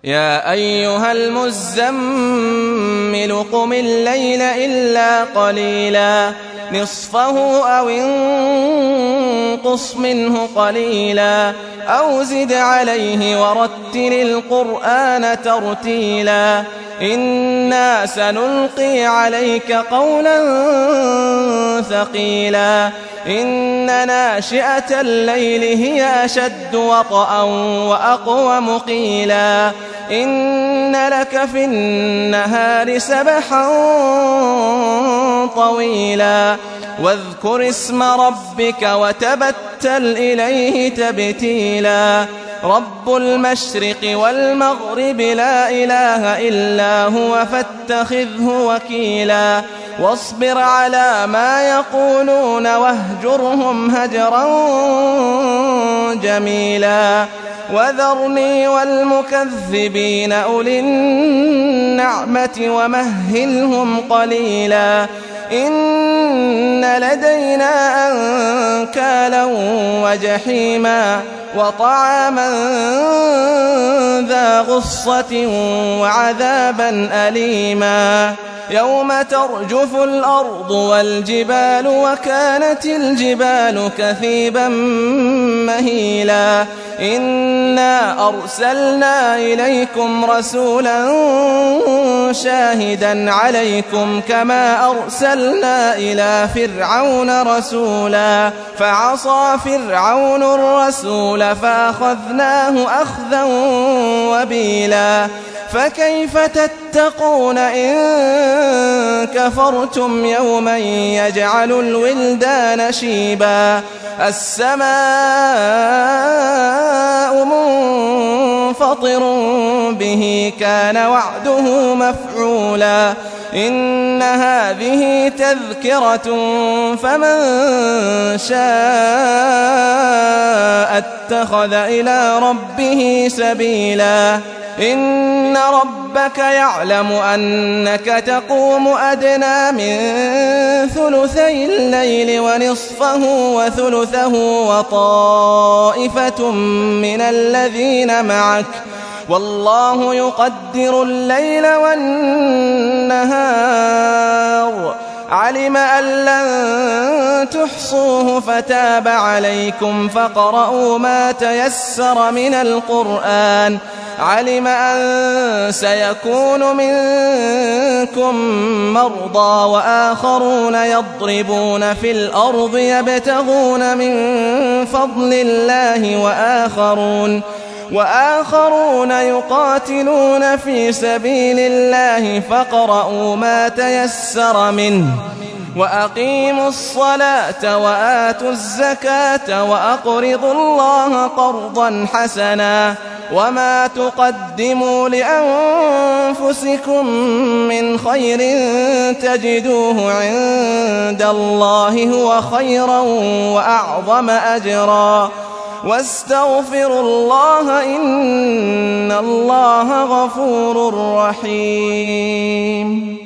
يا أيها المزمل قم الليل إلا قليلا نصفه أو انقص منه قليلا أو زد عليه ورتل القرآن ترتيلا إنا سنلقي عليك قولا ثقيلا إن ناشئة الليل هي أشد وطئا وأقوم قيلا إن لك في النهار سبحا طويلا واذكر اسم ربك وتبتل إليه تبتيلا رب المشرق والمغرب لا إله إلا هو فاتخذه وكيلا واصبر على ما يقولون واهجرهم هجرا جميلا وذرني والمكذبين أولي النعمة ومهلهم قليلا إن لدينا أنكالا وجحيما وطعاما ذا غصة وعذابا أليما يوم ترجف الأرض والجبال وكانت الجبال كثيبا مهيلا إنا أرسلنا إليكم رسولا شاهدا عليكم كما أرسلنا إلى فرعون رسولا فعصى فرعون الرسول فأخذناه أخذا وبيلا فكيف تتقون إن كفرتم يوما يجعل الولدان شيبا السماء منفطر به كان وعده مفعولا إن هذه تذكرة فمن شاء اتخذ إلى ربه سبيلا إن ربك يعلم أنك تقوم أدنى من ثلثي الليل ونصفه وثلثه وطائفة من الذين معك والله يقدر الليل والنهار علم أن لن تحصوه فتاب عليكم فاقرؤوا ما تيسر من القرآن علم أن سيكون منكم مرضى وآخرون يضربون في الأرض يبتغون من فضل الله وآخرون يقاتلون في سبيل الله فاقرؤوا ما تيسر منه وأقيموا الصلاة وآتوا الزكاة وأقرضوا الله قرضا حسنا وما تقدموا لأنفسكم من خير تجدوه عند الله هو خيرا وأعظم أجرا واستغفروا الله إن الله غفور رحيم